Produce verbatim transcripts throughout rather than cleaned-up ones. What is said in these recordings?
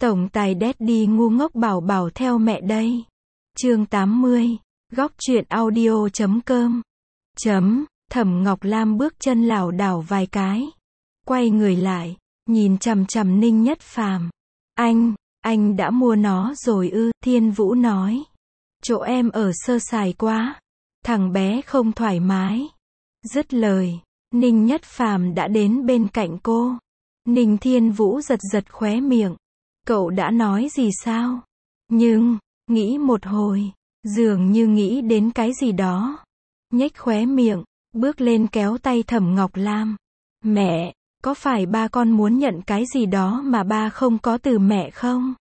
Tổng tài Daddy ngu ngốc bảo bảo theo mẹ đây. Chương tám mươi. Góc truyện audio chấm com. Chấm. Thẩm Ngọc Lam bước chân lảo đảo vài cái. Quay người lại, nhìn chằm chằm Ninh Nhất Phàm. Anh, anh đã mua nó rồi ư? Thiên Vũ nói. Chỗ em ở sơ sài quá. Thằng bé không thoải mái. Dứt lời, Ninh Nhất Phàm đã đến bên cạnh cô. Ninh Thiên Vũ giật giật khóe miệng. Cậu đã nói gì sao? Nhưng, nghĩ một hồi, dường như nghĩ đến cái gì đó. Nhếch khóe miệng, bước lên kéo tay Thẩm Ngọc Lam. Mẹ, có phải ba con muốn nhận cái gì đó mà ba không có từ mẹ không?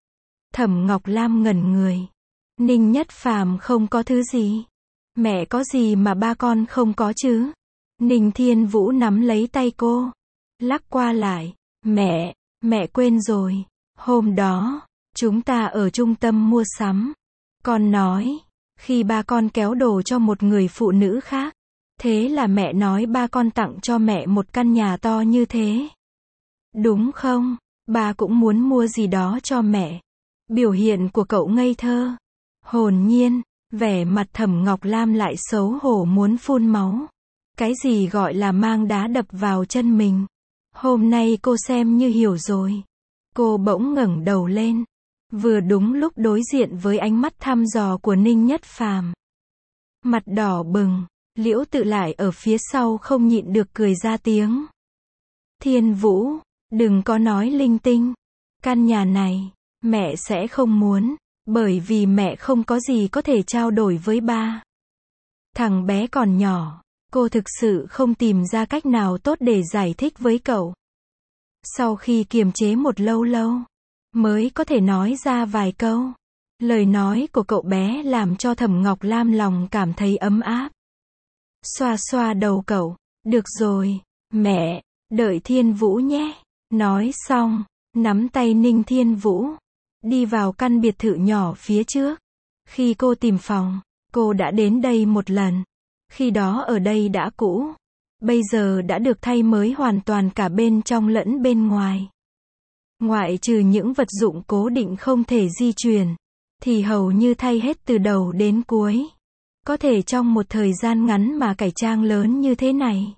Thẩm Ngọc Lam ngẩn người. Ninh Nhất Phàm không có thứ gì. Mẹ có gì mà ba con không có chứ? Ninh Thiên Vũ nắm lấy tay cô, lắc qua lại. Mẹ, mẹ quên rồi. Hôm đó, chúng ta ở trung tâm mua sắm. Con nói, khi ba con kéo đồ cho một người phụ nữ khác, thế là mẹ nói ba con tặng cho mẹ một căn nhà to như thế. Đúng không? Ba cũng muốn mua gì đó cho mẹ. Biểu hiện của cậu ngây thơ, hồn nhiên, vẻ mặt Thẩm Ngọc Lam lại xấu hổ muốn phun máu. Cái gì gọi là mang đá đập vào chân mình? Hôm nay cô xem như hiểu rồi. Cô bỗng ngẩng đầu lên, vừa đúng lúc đối diện với ánh mắt thăm dò của Ninh Nhất Phàm. Mặt đỏ bừng, Liễu Tự lại ở phía sau không nhịn được cười ra tiếng. Thiên Vũ, đừng có nói linh tinh. Căn nhà này, mẹ sẽ không muốn, bởi vì mẹ không có gì có thể trao đổi với ba. Thằng bé còn nhỏ, cô thực sự không tìm ra cách nào tốt để giải thích với cậu. Sau khi kiềm chế một lâu lâu, mới có thể nói ra vài câu. Lời nói của cậu bé làm cho Thẩm Ngọc Lam lòng cảm thấy ấm áp. Xoa xoa đầu cậu. Được rồi, mẹ, đợi Thiên Vũ nhé. Nói xong, nắm tay Ninh Thiên Vũ, đi vào căn biệt thự nhỏ phía trước. Khi cô tìm phòng, cô đã đến đây một lần. Khi đó ở đây đã cũ. Bây giờ đã được thay mới hoàn toàn cả bên trong lẫn bên ngoài. Ngoại trừ những vật dụng cố định không thể di chuyển, thì hầu như thay hết từ đầu đến cuối. Có thể trong một thời gian ngắn mà cải trang lớn như thế này.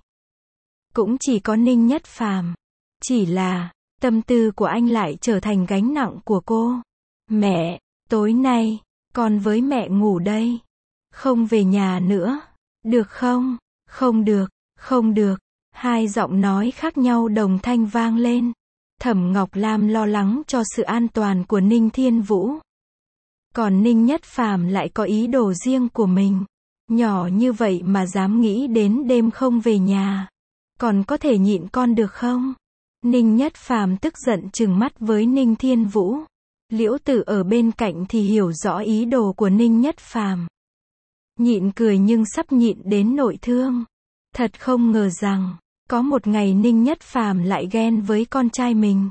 Cũng chỉ có Ninh Nhất Phàm. Chỉ là, tâm tư của anh lại trở thành gánh nặng của cô. Mẹ, tối nay, con với mẹ ngủ đây. Không về nhà nữa. Được không? Không được. Không được. Hai giọng nói khác nhau đồng thanh vang lên. Thẩm Ngọc Lam lo lắng cho sự an toàn của Ninh Thiên Vũ. Còn Ninh Nhất Phàm lại có ý đồ riêng của mình. Nhỏ như vậy mà dám nghĩ đến đêm không về nhà. Còn có thể nhịn con được không? Ninh Nhất Phàm tức giận trừng mắt với Ninh Thiên Vũ. Liễu Tự ở bên cạnh thì hiểu rõ ý đồ của Ninh Nhất Phàm. Nhịn cười nhưng sắp nhịn đến nội thương. Thật không ngờ rằng, có một ngày Ninh Nhất Phàm lại ghen với con trai mình.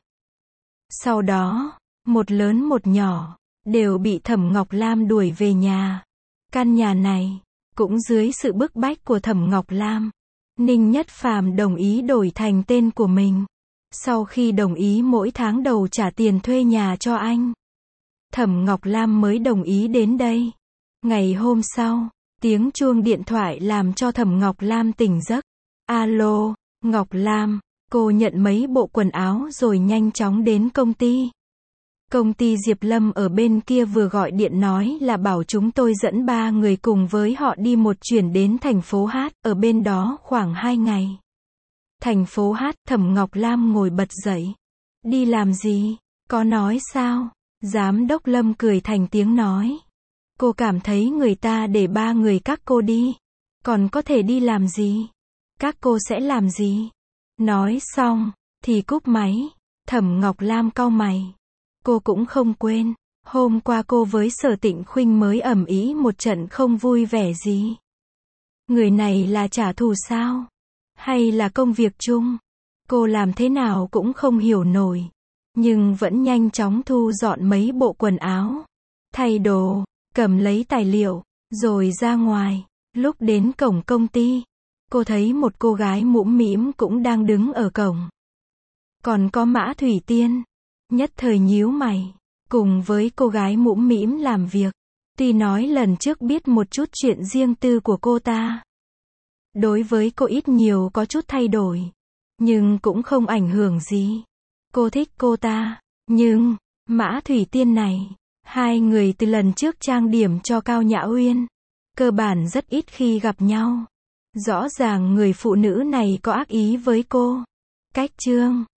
Sau đó, một lớn một nhỏ, đều bị Thẩm Ngọc Lam đuổi về nhà. Căn nhà này, cũng dưới sự bức bách của Thẩm Ngọc Lam, Ninh Nhất Phàm đồng ý đổi thành tên của mình. Sau khi đồng ý mỗi tháng đầu trả tiền thuê nhà cho anh, Thẩm Ngọc Lam mới đồng ý đến đây. Ngày hôm sau, tiếng chuông điện thoại làm cho Thẩm Ngọc Lam tỉnh giấc. Alo, Ngọc Lam, cô nhận mấy bộ quần áo rồi nhanh chóng đến công ty. Công ty Diệp Lâm ở bên kia vừa gọi điện nói là bảo chúng tôi dẫn ba người cùng với họ đi một chuyến đến thành phố Hát, ở bên đó khoảng hai ngày. Thành phố Hát, Thẩm Ngọc Lam ngồi bật dậy. Đi làm gì? Có nói sao? Giám đốc Lâm cười thành tiếng nói. Cô cảm thấy người ta để ba người các cô đi. Còn có thể đi làm gì? Các cô sẽ làm gì? Nói xong, thì cúp máy. Thẩm Ngọc Lam cau mày. Cô cũng không quên. Hôm qua cô với Sở Tịnh Khuynh mới ầm ĩ một trận không vui vẻ gì. Người này là trả thù sao? Hay là công việc chung? Cô làm thế nào cũng không hiểu nổi. Nhưng vẫn nhanh chóng thu dọn mấy bộ quần áo. Thay đồ. Cầm lấy tài liệu, rồi ra ngoài. Lúc đến cổng công ty, cô thấy một cô gái mũm mĩm cũng đang đứng ở cổng. Còn có Mã Thủy Tiên. Nhất thời nhíu mày, cùng với cô gái mũm mĩm làm việc. Tuy nói lần trước biết một chút chuyện riêng tư của cô ta. Đối với cô ít nhiều có chút thay đổi. Nhưng cũng không ảnh hưởng gì. Cô thích cô ta. Nhưng, Mã Thủy Tiên này, hai người từ lần trước trang điểm cho Cao Nhã Uyên, cơ bản rất ít khi gặp nhau. Rõ ràng người phụ nữ này có ác ý với cô. Cách Trương